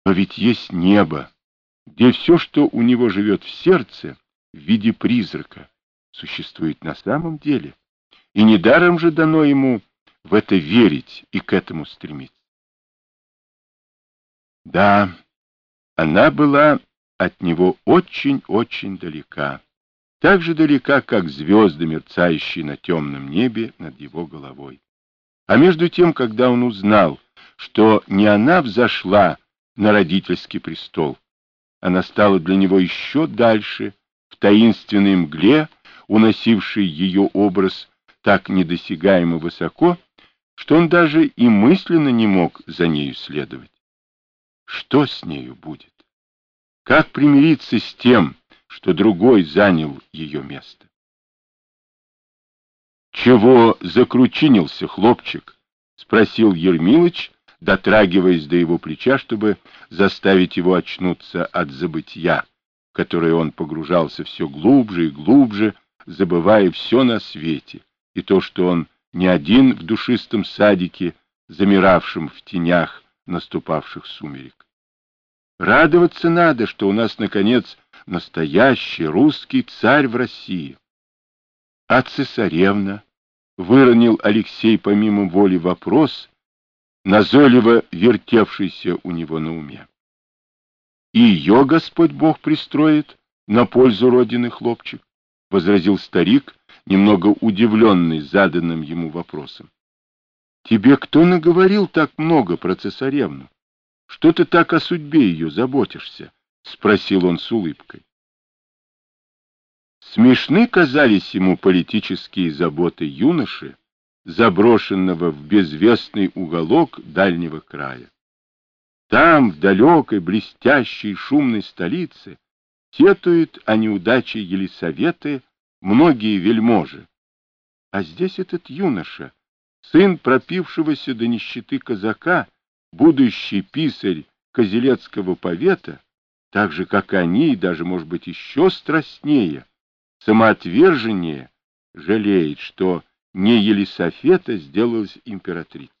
Но ведь есть небо, где все, что у него живет в сердце, в виде призрака, существует на самом деле. И недаром же дано ему в это верить и к этому стремиться. Да, она была от него очень-очень далека. Так же далека, как звезды, мерцающие на темном небе над его головой. А между тем, когда он узнал, что не она взошла на родительский престол, она стала для него еще дальше, в таинственной мгле, уносившей ее образ так недосягаемо высоко, что он даже и мысленно не мог за нею следовать. Что с нею будет? Как примириться с тем, что другой занял ее место? — Чего закручинился, хлопчик? — спросил Ермилыч, дотрагиваясь до его плеча, чтобы заставить его очнуться от забытья, в которое он погружался все глубже и глубже, забывая все на свете, и то, что он не один в душистом садике, замиравшем в тенях наступавших сумерек. Радоваться надо, что у нас, наконец, настоящий русский царь в России. А цесаревна? Выронил Алексей помимо воли вопрос, назойливо вертевшийся у него на уме. И ее Господь Бог пристроит на пользу Родины, хлопчик, — возразил старик, немного удивленный заданным ему вопросом. — Тебе кто наговорил так много про цесаревну? Что ты так о судьбе ее заботишься? — спросил он с улыбкой. Смешны казались ему политические заботы юноши, заброшенного в безвестный уголок дальнего края. Там, в далекой, блестящей, шумной столице, сетуют о неудаче Елисаветы многие вельможи. А здесь этот юноша, сын пропившегося до нищеты казака, будущий писарь Козелецкого повета, так же, как они, и даже, может быть, еще страстнее, самоотверженнее, жалеет, что не Елисафета сделалась императрицей.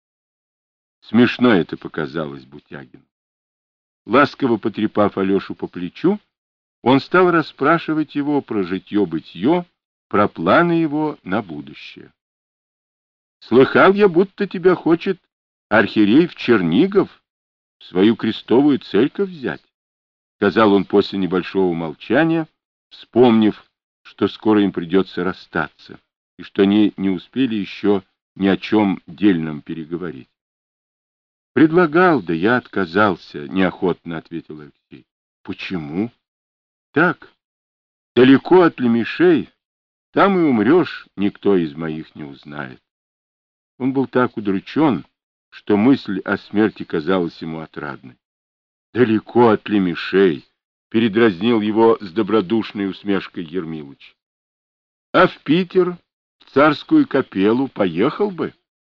Смешно это показалось Бутягину. Ласково потрепав Алешу по плечу, он стал расспрашивать его про житье-бытье, про планы его на будущее. «Слыхал я, будто тебя хочет архиерей в Чернигов в свою крестовую церковь взять», — сказал он после небольшого молчания, вспомнив, что скоро им придется расстаться, и что они не успели еще ни о чем дельном переговорить. «Предлагал, да я отказался», — неохотно ответил Алексей. «Почему?» «Так, далеко от Лемешей, там и умрешь, никто из моих не узнает». Он был так удручен, что мысль о смерти казалась ему отрадной. «Далеко от Лемешей», — передразнил его с добродушной усмешкой Ермилыч. «А в Питер, в царскую капеллу, поехал бы?»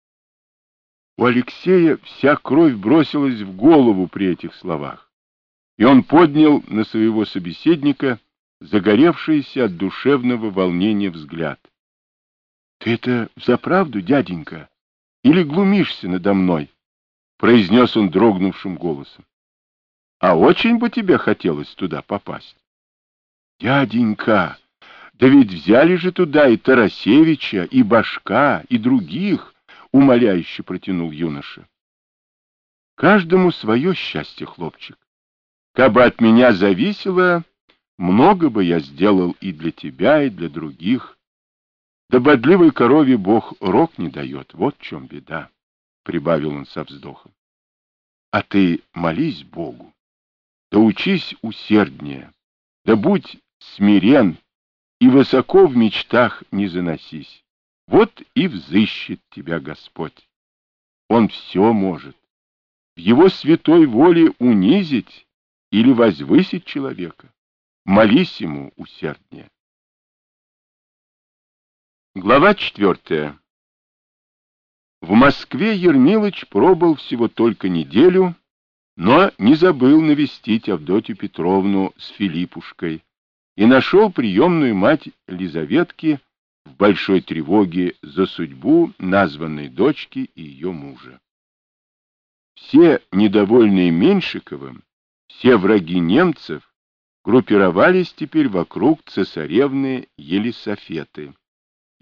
У Алексея вся кровь бросилась в голову при этих словах, и он поднял на своего собеседника загоревшийся от душевного волнения взгляд. — Ты это взаправду, дяденька, или глумишься надо мной? — произнес он дрогнувшим голосом. — А очень бы тебе хотелось туда попасть. — Дяденька, да ведь взяли же туда и Тарасевича, и Башка, и других, — умоляюще протянул юноша. — Каждому свое счастье, хлопчик. Кабы от меня зависело, много бы я сделал и для тебя, и для других. Да бодливой корове Бог рог не дает, вот в чем беда, — прибавил он со вздохом. А ты молись Богу, да учись усерднее, да будь смирен и высоко в мечтах не заносись. Вот и взыщет тебя Господь. Он все может. В его святой воле унизить или возвысить человека. Молись ему усерднее. Глава 4. В Москве Ермилыч пробыл всего только неделю, но не забыл навестить Авдотью Петровну с Филиппушкой и нашел приемную мать Лизаветки в большой тревоге за судьбу названной дочки и ее мужа. Все недовольные Меньшиковым, все враги немцев группировались теперь вокруг цесаревны Елисафеты.